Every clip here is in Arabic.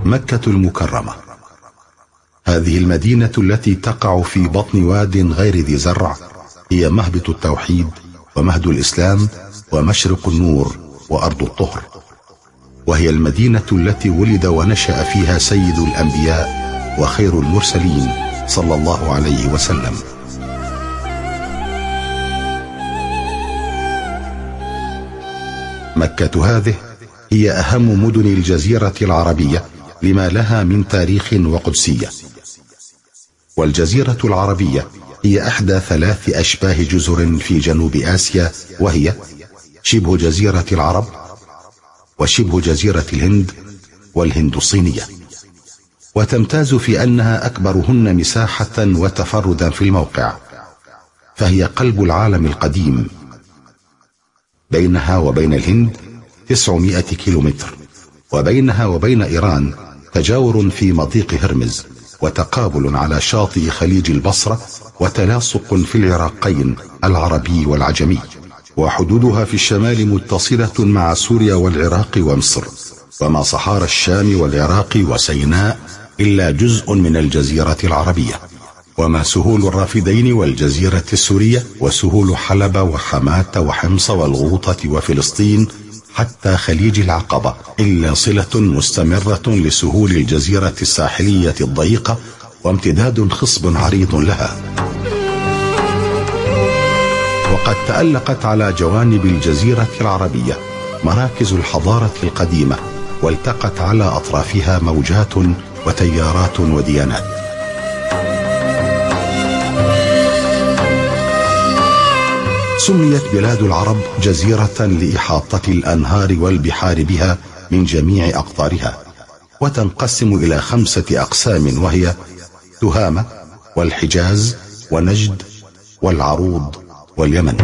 مكة المكرمة. هذه المدينة التي تقع في بطن واد غير ذي زرع هي مهبط التوحيد ومهد الإسلام ومشرق النور وأرض الطهر، وهي المدينة التي ولد ونشأ فيها سيد الأنبياء وخير المرسلين صلى الله عليه وسلم. مكة هذه هي أهم مدن الجزيرة العربية لما لها من تاريخ وقدسية. والجزيرة العربية هي إحدى 3 أشباه جزر في جنوب آسيا، وهي شبه جزيرة العرب وشبه جزيرة الهند والهند الصينية، وتمتاز في أنها أكبرهن مساحة وتفردا في الموقع، فهي قلب العالم القديم. بينها وبين الهند 900 كيلومتر، وبينها وبين إيران تجاور في مضيق هرمز، وتقابل على شاطئ خليج البصرة، وتلاصق في العراقين العربي والعجمي، وحدودها في الشمال متصلة مع سوريا والعراق ومصر، وما صحارى الشام والعراق وسيناء إلا جزء من الجزيرة العربية، وما سهول الرافدين والجزيرة السورية وسهول حلب وحماة وحمص والغوطة وفلسطين حتى خليج العقبة إلا صلة مستمرة لسهول الجزيرة الساحلية الضيقة وامتداد خصب عريض لها. وقد تألقت على جوانب الجزيرة العربية مراكز الحضارة القديمة، والتقت على أطرافها موجات وتيارات وديانات. سميت بلاد العرب جزيرة لإحاطة الأنهار والبحار بها من جميع أقطارها، وتنقسم إلى 5 أقسام، وهي تهامة والحجاز ونجد والعروض واليمن.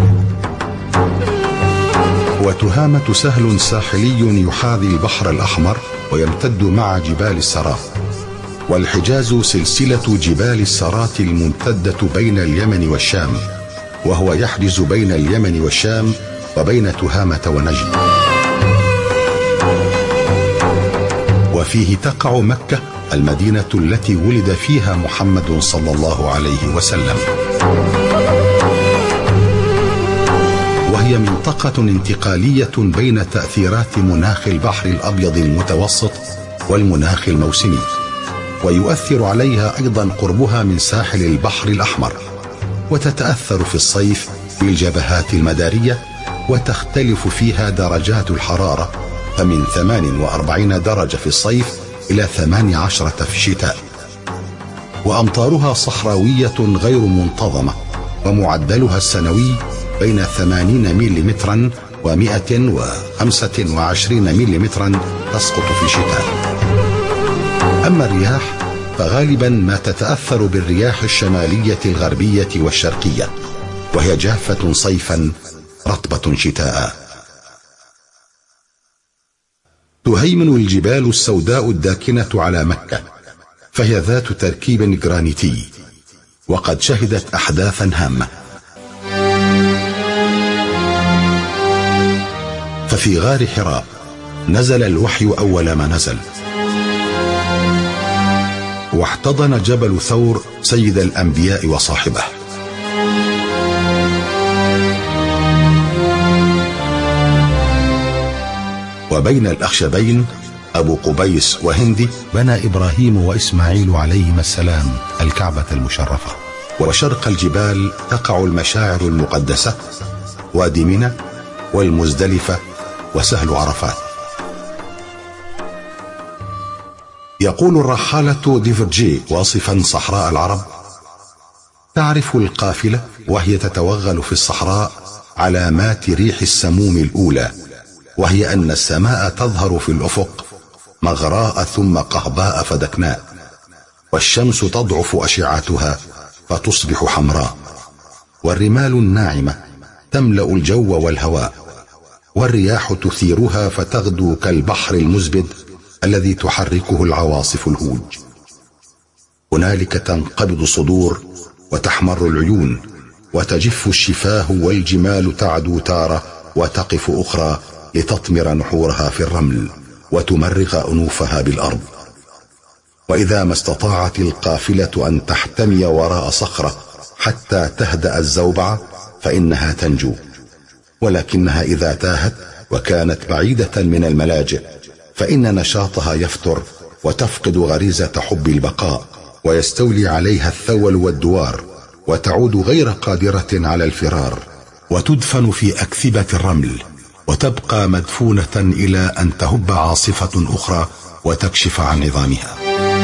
وتهامة سهل ساحلي يحاذي البحر الأحمر ويمتد مع جبال السرات، والحجاز سلسلة جبال السرات الممتدة بين اليمن والشام، وهو يحجز بين اليمن والشام وبين تهامة ونجد. وفيه تقع مكة المدينة التي ولد فيها محمد صلى الله عليه وسلم، وهي منطقة انتقالية بين تأثيرات مناخ البحر الأبيض المتوسط والمناخ الموسمي، ويؤثر عليها أيضا قربها من ساحل البحر الأحمر، وتتأثر في الصيف بالجبهات المدارية، وتختلف فيها درجات الحرارة، فمن 48 درجة في الصيف إلى 18 في الشتاء. وأمطارها صحراوية غير منتظمة، ومعدلها السنوي بين 80 ملم و125 ملم تسقط في الشتاء. أما الرياح فغالبا ما تتأثر بالرياح الشمالية الغربية والشرقية، وهي جافة صيفا رطبة شتاء. تهيمن الجبال السوداء الداكنة على مكة، فهي ذات تركيب جرانيتي، وقد شهدت أحداثا هامة. ففي غار حراء نزل الوحي أول ما نزل، واحتضن جبل ثور سيد الأنبياء وصاحبه، وبين الأخشبين أبو قبيس وهندي بنى إبراهيم وإسماعيل عليهما السلام الكعبة المشرفة. وشرق الجبال تقع المشاعر المقدسة، وادي منى والمزدلفة وسهل عرفات. يقول الرحالة ديفرجي واصفا صحراء العرب: تعرف القافلة وهي تتوغل في الصحراء علامات ريح السموم الأولى، وهي أن السماء تظهر في الأفق مغراء ثم قهباء فدكناء، والشمس تضعف أشعتها فتصبح حمراء، والرمال الناعمة تملأ الجو والهواء، والرياح تثيرها فتغدو كالبحر المزبد الذي تحركه العواصف الهوج. هنالك تنقبض الصدور وتحمر العيون وتجف الشفاه، والجمال تعدو تارة وتقف أخرى لتطمر نحورها في الرمل وتمرغ أنوفها بالأرض. وإذا ما استطاعت القافلة أن تحتمي وراء صخرة حتى تهدأ الزوبعة فإنها تنجو، ولكنها إذا تاهت وكانت بعيدة من الملاجئ فإن نشاطها يفتر وتفقد غريزة حب البقاء، ويستولي عليها الثول والدوار، وتعود غير قادرة على الفرار، وتدفن في أكثبة الرمل، وتبقى مدفونة إلى أن تهب عاصفة أخرى وتكشف عن عظامها.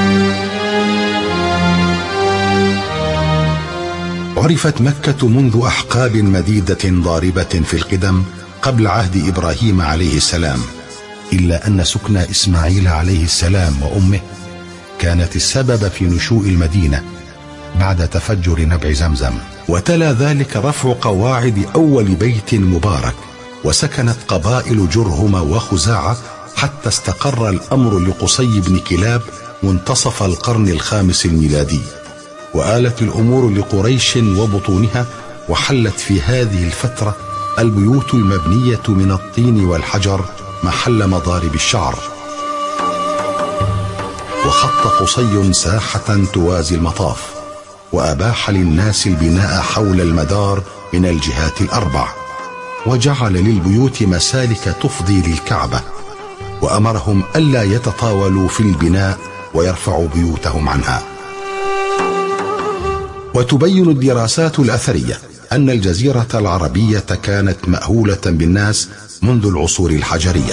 عرفت مكة منذ أحقاب مديدة ضاربة في القدم قبل عهد إبراهيم عليه السلام، إلا أن سكن إسماعيل عليه السلام وأمه كانت السبب في نشوء المدينة بعد تفجر نبع زمزم، وتلا ذلك رفع قواعد أول بيت مبارك، وسكنت قبائل جرهم وخزاعة حتى استقر الأمر لقصي بن كلاب منتصف القرن الخامس الميلادي، وآلت الأمور لقريش وبطونها، وحلت في هذه الفترة البيوت المبنية من الطين والحجر محل مضارب الشعر. وخط قصي ساحة توازي المطاف، وأباح للناس البناء حول المدار من الجهات الأربع، وجعل للبيوت مسالك تفضي للكعبة، وأمرهم ألا يتطاولوا في البناء ويرفعوا بيوتهم عنها. وتبين الدراسات الأثرية أن الجزيرة العربية كانت مأهولة بالناس منذ العصور الحجرية.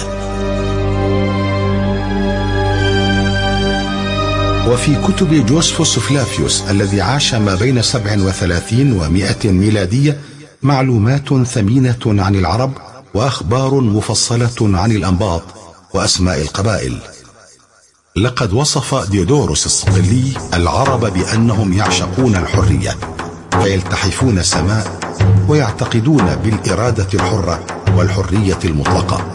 وفي كتب جوزفوس فلافيوس الذي عاش ما بين 37 و100 ميلادية معلومات ثمينة عن العرب، وأخبار مفصلة عن الأنباط وأسماء القبائل. لقد وصف ديودوروس الصقلي العرب بأنهم يعشقون الحرية، فيلتحفون السماء ويعتقدون بالإرادة الحرة والحرية المطلقة.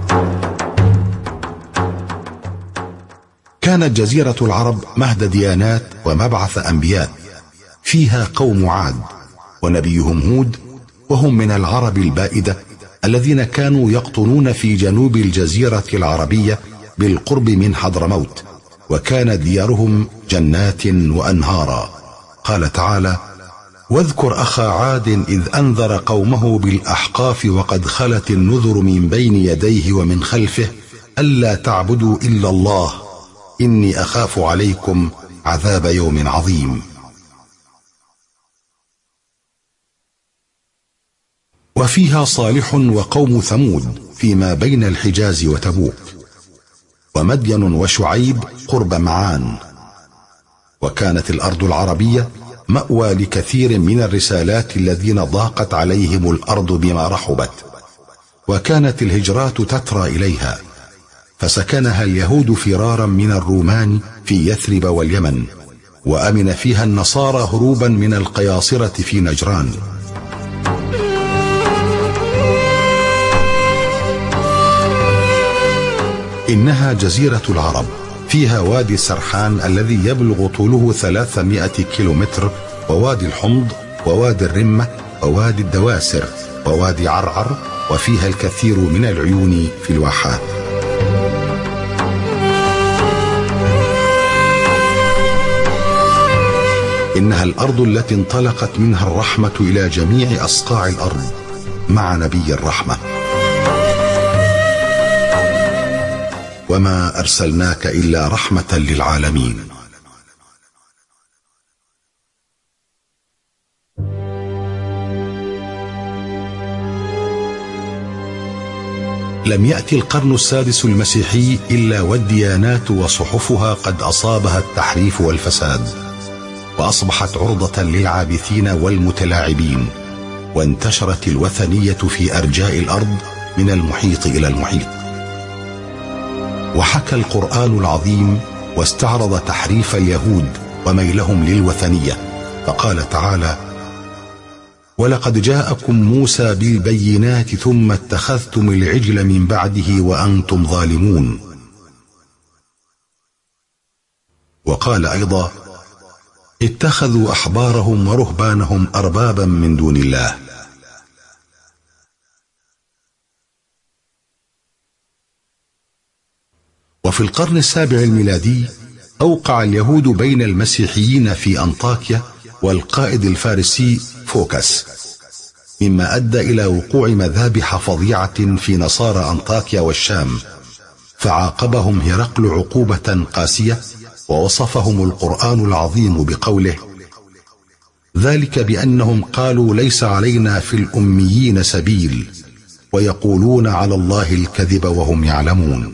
كانت جزيرة العرب مهد ديانات ومبعث أنبياء، فيها قوم عاد ونبيهم هود، وهم من العرب البائدة الذين كانوا يقطنون في جنوب الجزيرة العربية بالقرب من حضرموت، وكان ديارهم جنات وأنهارا. قال تعالى: واذكر أخا عاد إذ أنذر قومه بالأحقاف وقد خلت النذر من بين يديه ومن خلفه ألا تعبدوا إلا الله إني أخاف عليكم عذاب يوم عظيم. وفيها صالح وقوم ثمود فيما بين الحجاز وتبوك، ومدين وشعيب قرب معان. وكانت الأرض العربية مأوى لكثير من الرسالات الذين ضاقت عليهم الأرض بما رحبت، وكانت الهجرات تترى إليها، فسكنها اليهود فرارا من الرومان في يثرب واليمن، وأمن فيها النصارى هروبا من القياصرة في نجران. إنها جزيرة العرب، فيها وادي السرحان الذي يبلغ طوله 300 كيلومتر، ووادي الحمض، ووادي الرمة، ووادي الدواسر، ووادي عرعر، وفيها الكثير من العيون في الواحات. إنها الأرض التي انطلقت منها الرحمة إلى جميع أصقاع الأرض مع نبي الرحمة. وما أرسلناك إلا رحمة للعالمين. لم يأتي القرن السادس المسيحي إلا والديانات وصحفها قد أصابها التحريف والفساد، وأصبحت عرضة للعابثين والمتلاعبين، وانتشرت الوثنية في أرجاء الأرض من المحيط إلى المحيط. وحكى القرآن العظيم واستعرض تحريف اليهود وميلهم للوثنية، فقال تعالى: ولقد جاءكم موسى بالبينات ثم اتخذتم العجل من بعده وأنتم ظالمون. وقال أيضا: اتخذوا أحبارهم ورهبانهم أربابا من دون الله. وفي القرن السابع الميلادي أوقع اليهود بين المسيحيين في أنطاكيا والقائد الفارسي فوكس، مما أدى إلى وقوع مذابح فظيعة في نصارى أنطاكيا والشام، فعاقبهم هرقل عقوبة قاسية، ووصفهم القرآن العظيم بقوله: ذلك بأنهم قالوا ليس علينا في الأميين سبيل ويقولون على الله الكذب وهم يعلمون.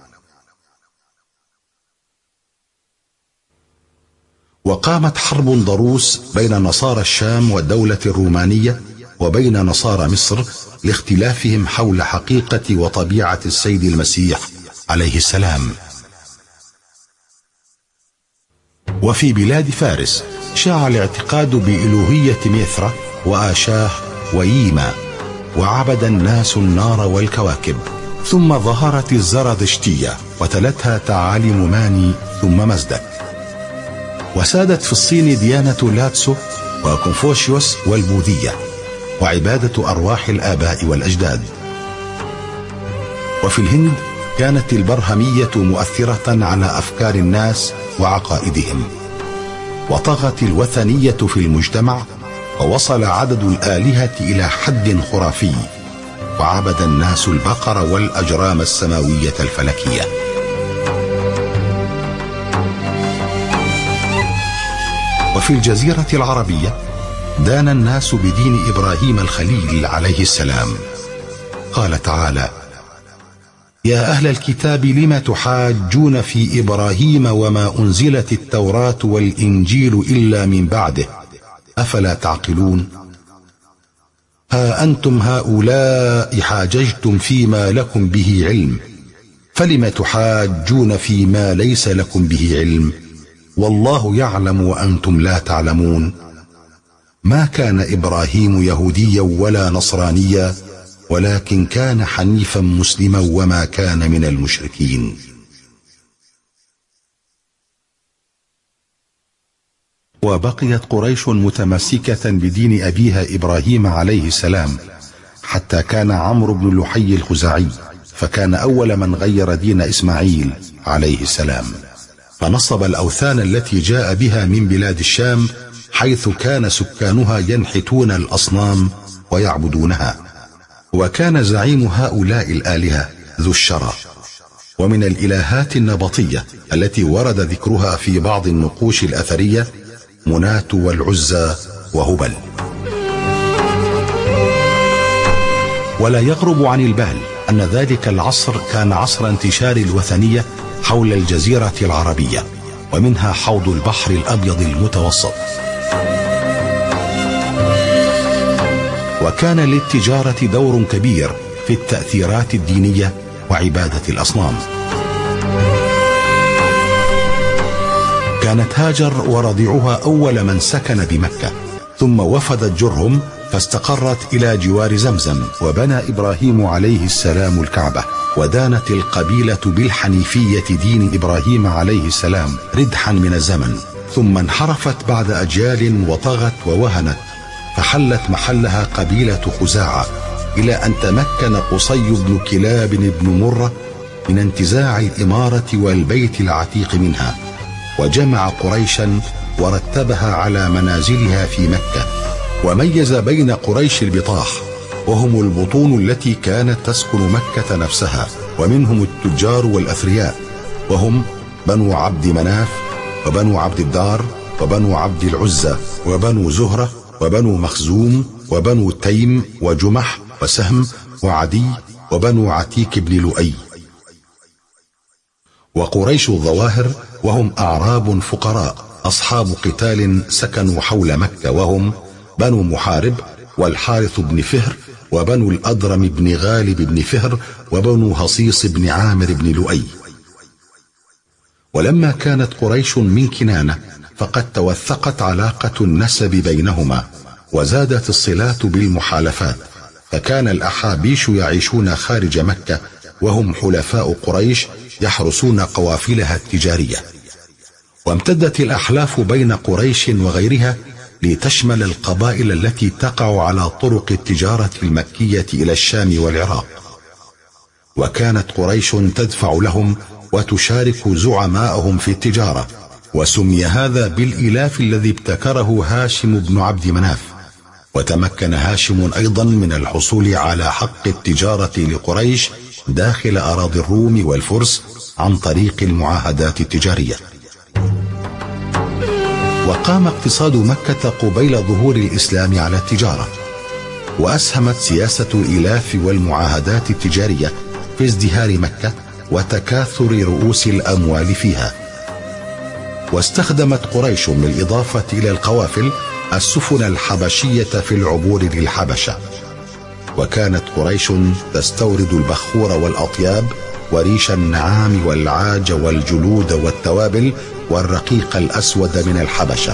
وقامت حرب ضروس بين نصارى الشام والدولة الرومانية وبين نصارى مصر لاختلافهم حول حقيقة وطبيعة السيد المسيح عليه السلام. وفي بلاد فارس شاع الاعتقاد بإلوهية ميثرة وآشاه وييما، وعبد الناس النار والكواكب. ثم ظهرت الزرادشتية وتلتها تعاليم ماني ثم مزدك. وسادت في الصين ديانة لاتسو وكونفوشيوس والبوذية، وعبادة أرواح الآباء والأجداد. وفي الهند كانت البرهمية مؤثرة على أفكار الناس وعقائدهم، وطغت الوثنية في المجتمع، ووصل عدد الآلهة إلى حد خرافي، وعبد الناس البقر والأجرام السماوية الفلكية. وفي الجزيرة العربية دان الناس بدين إبراهيم الخليل عليه السلام. قال تعالى: يا أهل الكتاب لم تحاجون في إبراهيم وما أنزلت التوراة والإنجيل إلا من بعده أفلا تعقلون؟ ها أنتم هؤلاء حاججتم فيما لكم به علم، فلم تحاجون فيما ليس لكم به علم، والله يعلم وأنتم لا تعلمون. ما كان إبراهيم يهوديا ولا نصرانيا، ولكن كان حنيفا مسلما وما كان من المشركين. وبقيت قريش متمسكة بدين أبيها إبراهيم عليه السلام، حتى كان عمرو بن لحي الخزاعي فكان أول من غير دين إسماعيل عليه السلام، فنصب الأوثان التي جاء بها من بلاد الشام، حيث كان سكانها ينحتون الأصنام ويعبدونها. وكان زعيم هؤلاء الآلهة ذو الشرى. ومن الإلهات النبطية التي ورد ذكرها في بعض النقوش الأثرية منات والعزى وهبل. ولا يغرب عن البال أن ذلك العصر كان عصر انتشار الوثنية حول الجزيرة العربية، ومنها حوض البحر الأبيض المتوسط. وكان للتجارة دور كبير في التأثيرات الدينية وعبادة الأصنام. كانت هاجر ورضيعها أول من سكن بمكة، ثم وفدت جرهم فاستقرت إلى جوار زمزم، وبنى إبراهيم عليه السلام الكعبة، ودانت القبيلة بالحنيفية دين إبراهيم عليه السلام ردحا من الزمن، ثم انحرفت بعد أجيال وطغت ووهنت، فحلت محلها قبيلة خزاعة، إلى أن تمكن قصي بن كلاب بن مرة من انتزاع الإمارة والبيت العتيق منها، وجمع قريشا ورتبها على منازلها في مكة، وميز بين قريش البطاح، وهم البطون التي كانت تسكن مكة نفسها، ومنهم التجار والأثرياء، وهم بنو عبد مناف وبنو عبد الدار وبنو عبد العزى وبنو زهرة وبنو مخزوم وبنو تيم وجمح وسهم وعدي وبنو عتيك بن لؤي. وقريش الظواهر وهم أعراب فقراء أصحاب قتال سكنوا حول مكة، وهم بنو محارب والحارث بن فهر وبنو الأضرم بن غالب بن فهر وبنو هصيص بن عامر بن لؤي. ولما كانت قريش من كنانة فقد توثقت علاقة النسب بينهما، وزادت الصلات بالمحالفات، فكان الأحابيش يعيشون خارج مكة وهم حلفاء قريش يحرسون قوافلها التجارية. وامتدت الأحلاف بين قريش وغيرها لتشمل القبائل التي تقع على طرق التجارة المكية إلى الشام والعراق، وكانت قريش تدفع لهم وتشارك زعماءهم في التجارة. وسمي هذا بالإلاف الذي ابتكره هاشم بن عبد مناف. وتمكن هاشم أيضا من الحصول على حق التجارة لقريش داخل أراضي الروم والفرس عن طريق المعاهدات التجارية. وقام اقتصاد مكة قبيل ظهور الإسلام على التجارة، وأسهمت سياسة الإلاف والمعاهدات التجارية في ازدهار مكة وتكاثر رؤوس الأموال فيها. واستخدمت قريش بالإضافة إلى القوافل السفن الحبشية في العبور للحبشة. وكانت قريش تستورد البخور والأطياب وريش النعام والعاج والجلود والتوابل والرقيق الأسود من الحبشة،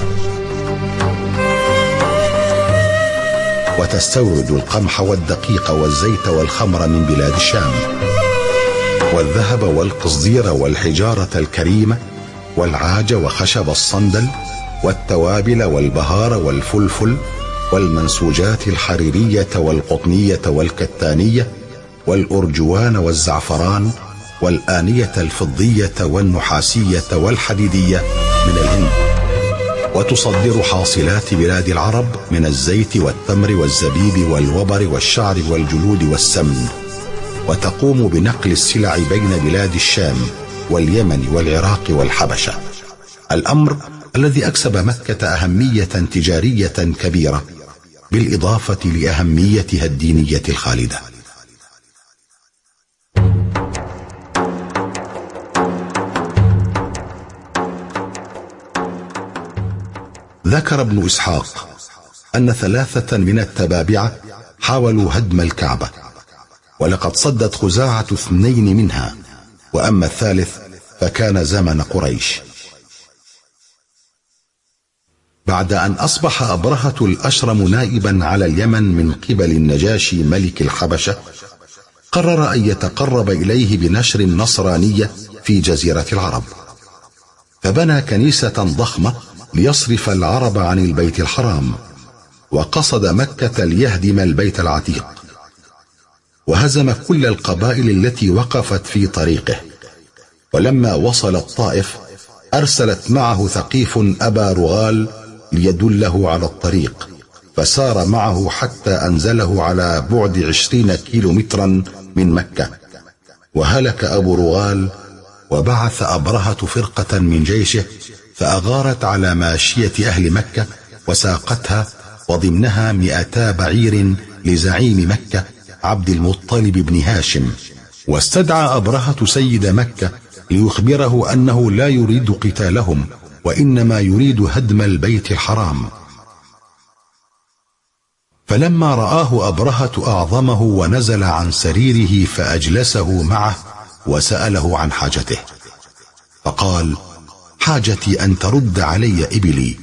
وتستورد القمح والدقيق والزيت والخمر من بلاد الشام، والذهب والقصدير والحجارة الكريمة والعاج وخشب الصندل والتوابل والبهار والفلفل والمنسوجات الحريرية والقطنية والكتانية والأرجوان والزعفران والآنية الفضية والنحاسية والحديدية من الهند. وتصدر حاصلات بلاد العرب من الزيت والتمر والزبيب والوبر والشعر والجلود والسمن. وتقوم بنقل السلع بين بلاد الشام واليمن والعراق والحبشة، الأمر الذي أكسب مكة أهمية تجارية كبيرة بالإضافة لأهميتها الدينية الخالدة. ذكر ابن إسحاق أن 3 من التبابعة حاولوا هدم الكعبة، ولقد صدت خزاعة 2 منها، وأما الثالث فكان زمن قريش. بعد أن أصبح أبرهة الأشرم نائبا على اليمن من قبل النجاشي ملك الحبشة، قرر أن يتقرب إليه بنشر النصرانية في جزيرة العرب، فبنى كنيسة ضخمة ليصرف العرب عن البيت الحرام، وقصد مكة ليهدم البيت العتيق، وهزم كل القبائل التي وقفت في طريقه. ولما وصل الطائف أرسلت معه ثقيف أبا رغال ليدله على الطريق، فسار معه حتى أنزله على بعد 20 كيلومترا من مكة. وهلك أبو رغال، وبعث أبرهة فرقة من جيشه فأغارت على ماشية أهل مكة وساقتها، وضمنها 200 بعير لزعيم مكة عبد المطلب بن هاشم. واستدعى أبرهة سيد مكة ليخبره أنه لا يريد قتالهم، وإنما يريد هدم البيت الحرام. فلما رآه أبرهة أعظمه ونزل عن سريره فأجلسه معه وسأله عن حاجته، فقال: حاجتي أن ترد علي إبلي.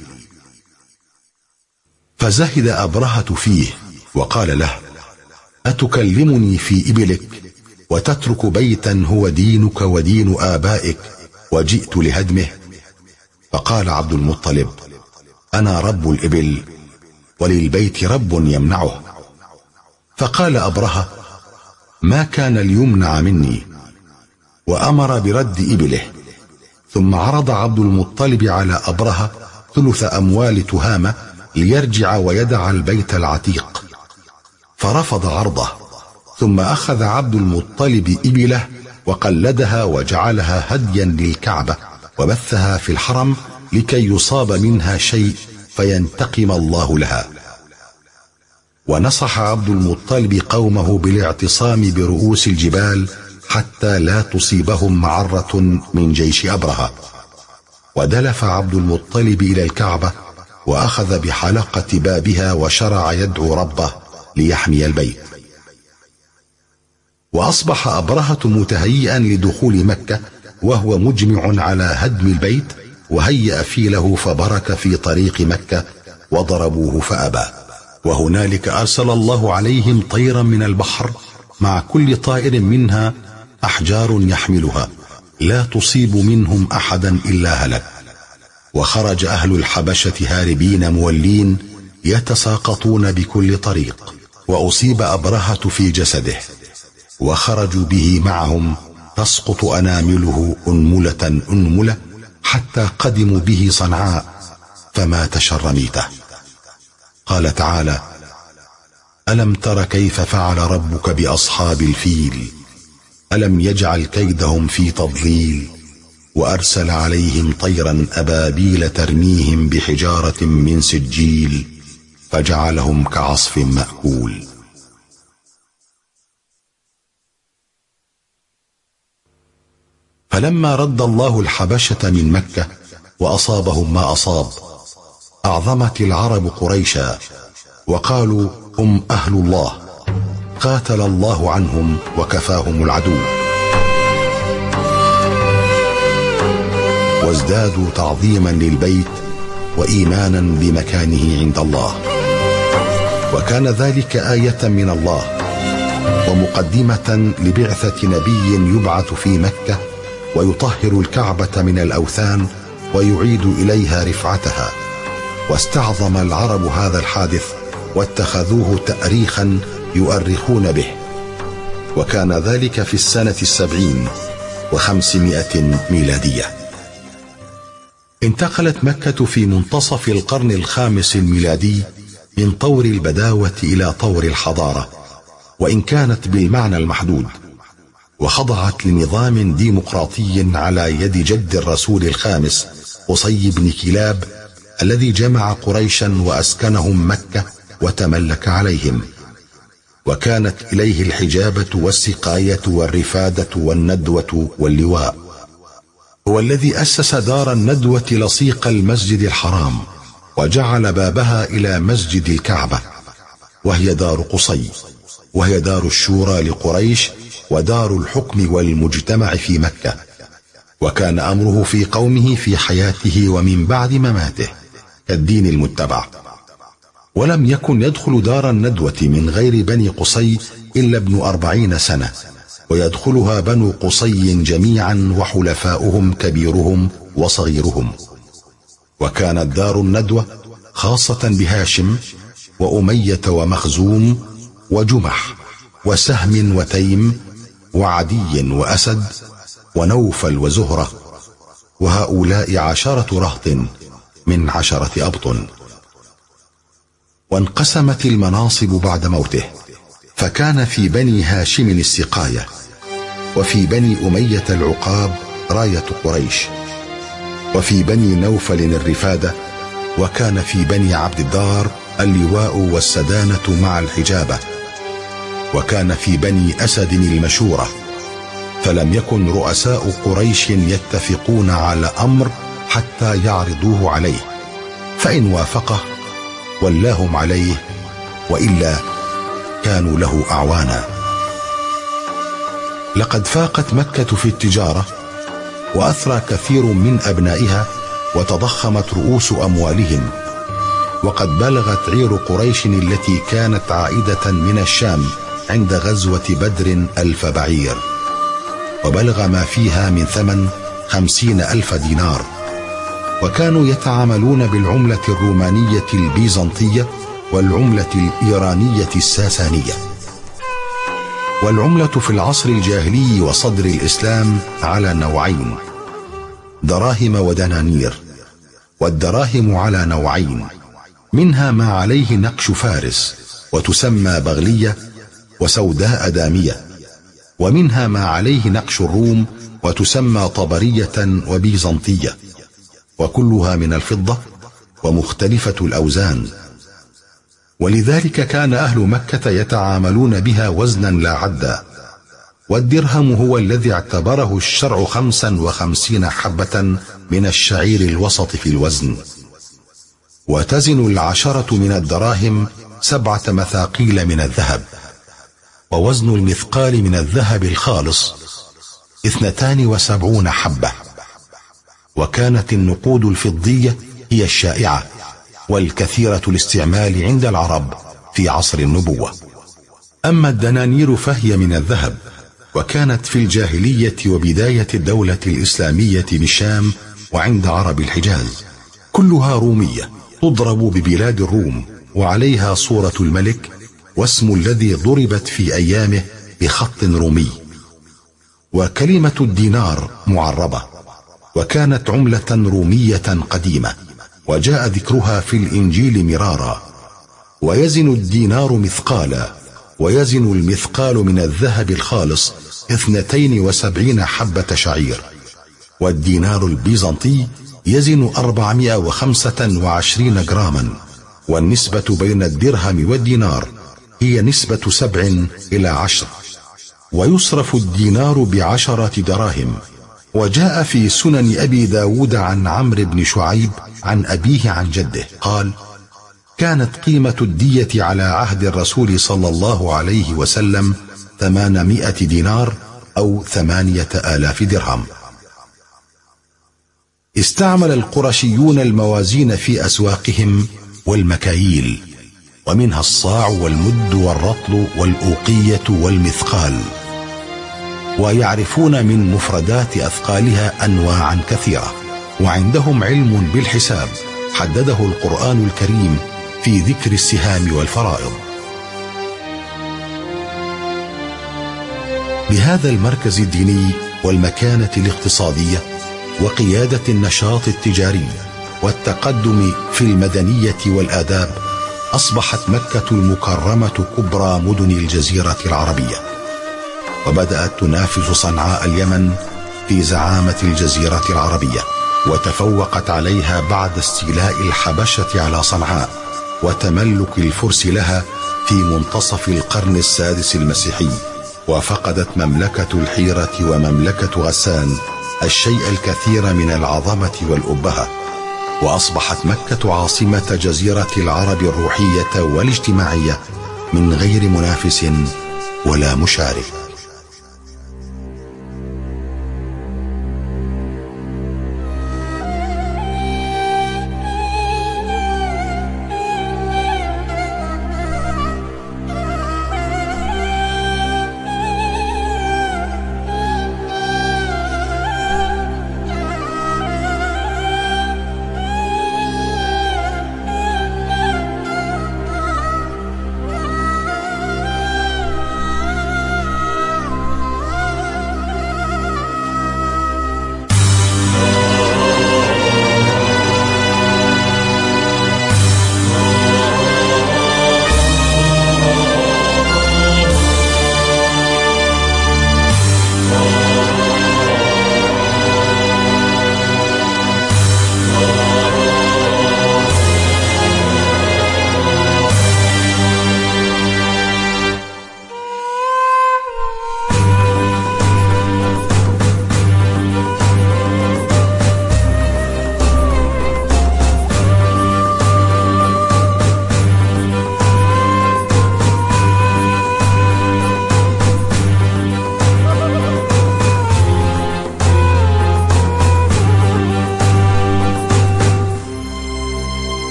فزهد أبرهة فيه وقال له: أتكلمني في إبلك وتترك بيتا هو دينك ودين آبائك وجئت لهدمه؟ فقال عبد المطلب: أنا رب الإبل وللبيت رب يمنعه. فقال أبرهة: ما كان ليمنع مني، وأمر برد إبله. ثم عرض عبد المطلب على أبرهة 3 أموال تهامة ليرجع ويدع البيت العتيق، فرفض عرضه. ثم أخذ عبد المطلب إبله وقلدها وجعلها هديا للكعبة، وبثها في الحرم لكي يصاب منها شيء فينتقم الله لها. ونصح عبد المطلب قومه بالاعتصام برؤوس الجبال حتى لا تصيبهم معرة من جيش أبرهة. ودلف عبد المطلب إلى الكعبة وأخذ بحلقة بابها وشرع يدعو ربه ليحمي البيت. وأصبح أبرهة متهيئا لدخول مكة وهو مجمع على هدم البيت، وهيأ فيله فبرك في طريق مكة وضربوه فأبى. وهنالك أرسل الله عليهم طيرا من البحر، مع كل طائر منها أحجار يحملها لا تصيب منهم أحدا إلا هلك. وخرج أهل الحبشة هاربين مولين يتساقطون بكل طريق، وأصيب أبرهة في جسده، وخرجوا به معهم تسقط أنامله أنملة أنملة حتى قدموا به صنعاء فمات شر ميته. قال تعالى: ألم تر كيف فعل ربك بأصحاب الفيل ألم يجعل كيدهم في تضليل وأرسل عليهم طيرا أبابيل ترميهم بحجارة من سجيل فجعلهم كعصف مأكول. فلما رد الله الحبشة من مكة وأصابهم ما أصاب أعظمت العرب قريشا وقالوا: هم أهل الله، قاتل الله عنهم وكفاهم العدو، وازدادوا تعظيما للبيت وإيمانا بمكانه عند الله. وكان ذلك آية من الله ومقدمة لبعثة نبي يبعث في مكة ويطهر الكعبة من الأوثان ويعيد إليها رفعتها. واستعظم العرب هذا الحادث واتخذوه تأريخا يؤرخون به. وكان ذلك في السنة 70 و500 ميلادية. انتقلت مكة في منتصف القرن الخامس الميلادي من طور البداوة إلى طور الحضارة، وإن كانت بالمعنى المحدود، وخضعت لنظام ديمقراطي على يد جد الرسول الخامس قصي بن كلاب الذي جمع قريشا وأسكنهم مكة وتملك عليهم. وكانت إليه الحجابة والسقاية والرفادة والندوة واللواء. هو الذي أسس دار الندوة لصيق المسجد الحرام وجعل بابها إلى مسجد الكعبة، وهي دار قصي، وهي دار الشورى لقريش ودار الحكم والمجتمع في مكة. وكان أمره في قومه في حياته ومن بعد مماته كالدين المتبع. ولم يكن يدخل دار الندوة من غير بني قصي إلا ابن 40 سنة، ويدخلها بنو قصي جميعا وحلفاؤهم كبيرهم وصغيرهم. وكانت دار الندوة خاصة بهاشم وأمية ومخزوم وجمح وسهم وتيم وعدي وأسد ونوفل وزهرة، وهؤلاء 10 رهط من 10 أبطن. وانقسمت المناصب بعد موته، فكان في بني هاشم السقاية، وفي بني أمية العقاب راية قريش، وفي بني نوفل الرفادة، وكان في بني عبد الدار اللواء والسدانة مع الحجابة، وكان في بني أسد المشورة. فلم يكن رؤساء قريش يتفقون على أمر حتى يعرضوه عليه، فإن وافقه ولاهم عليه، وإلا كانوا له أعوانا. لقد فاقت مكة في التجارة، وأثرى كثير من أبنائها، وتضخمت رؤوس أموالهم، وقد بلغت عير قريش التي كانت عائدة من الشام عند غزوة بدر 1000 بعير، وبلغ ما فيها من ثمن 50,000 دينار. وكانوا يتعاملون بالعملة الرومانية البيزنطية والعملة الإيرانية الساسانية. والعملة في العصر الجاهلي وصدر الإسلام على نوعين: دراهم ودنانير. والدراهم على نوعين، منها ما عليه نقش فارس وتسمى بغلية وسوداء دامية، ومنها ما عليه نقش الروم وتسمى طبرية وبيزنطية، وكلها من الفضة ومختلفة الأوزان. ولذلك كان أهل مكة يتعاملون بها وزنا لا عدا. والدرهم هو الذي اعتبره الشرع 55 حبة من الشعير الوسط في الوزن. وتزن 10 من الدراهم 7 مثاقيل من الذهب. ووزن المثقال من الذهب الخالص 72 حبة. وكانت النقود الفضية هي الشائعة والكثيرة الاستعمال عند العرب في عصر النبوة. أما الدنانير فهي من الذهب، وكانت في الجاهلية وبداية الدولة الإسلامية بالشام وعند عرب الحجاز. كلها رومية تضرب ببلاد الروم، وعليها صورة الملك واسم الذي ضربت في أيامه بخط رومي. وكلمة الدينار معربة، وكانت عملة رومية قديمة، وجاء ذكرها في الإنجيل مرارا. ويزن الدينار مثقالا، ويزن المثقال من الذهب الخالص 72 حبة شعير. والدينار البيزنطي يزن 425 جراما، والنسبة بين الدرهم والدينار هي نسبة 7:10. ويصرف الدينار ب10 دراهم. وجاء في سنن أبي داود عن عمرو بن شعيب عن أبيه عن جده قال: كانت قيمة الدية على عهد الرسول صلى الله عليه وسلم 800 دينار أو 8000 درهم. استعمل القرشيون الموازين في أسواقهم والمكاييل، ومنها الصاع والمد والرطل والأوقية والمثقال، ويعرفون من مفردات أثقالها أنواعا كثيرة، وعندهم علم بالحساب حدده القرآن الكريم في ذكر السهام والفرائض. بهذا المركز الديني والمكانة الاقتصادية وقيادة النشاط التجاري والتقدم في المدنية والآداب، أصبحت مكة المكرمة كبرى مدن الجزيرة العربية، وبدأت تنافس صنعاء اليمن في زعامة الجزيرة العربية، وتفوقت عليها بعد استيلاء الحبشة على صنعاء وتملك الفرس لها في منتصف القرن السادس المسيحي. وفقدت مملكة الحيرة ومملكة غسان الشيء الكثير من العظمة والأبهة، وأصبحت مكة عاصمة جزيرة العرب الروحية والاجتماعية من غير منافس ولا مشارك.